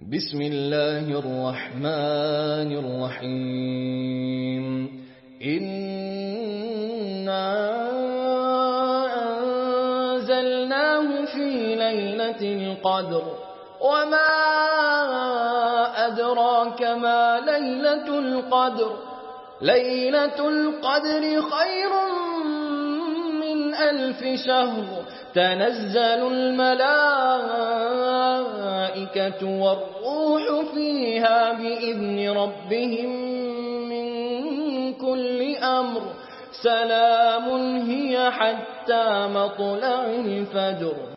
بسم الله الرحمن الرحيم إنا أنزلناه في ليلة القدر وما أدراك ما ليلة القدر ليلة القدر خير من 1000 شهر تنزل الملائكة والروح فيها بإذن ربهم من كل أمر سلام هي حتى مطلع الفجر.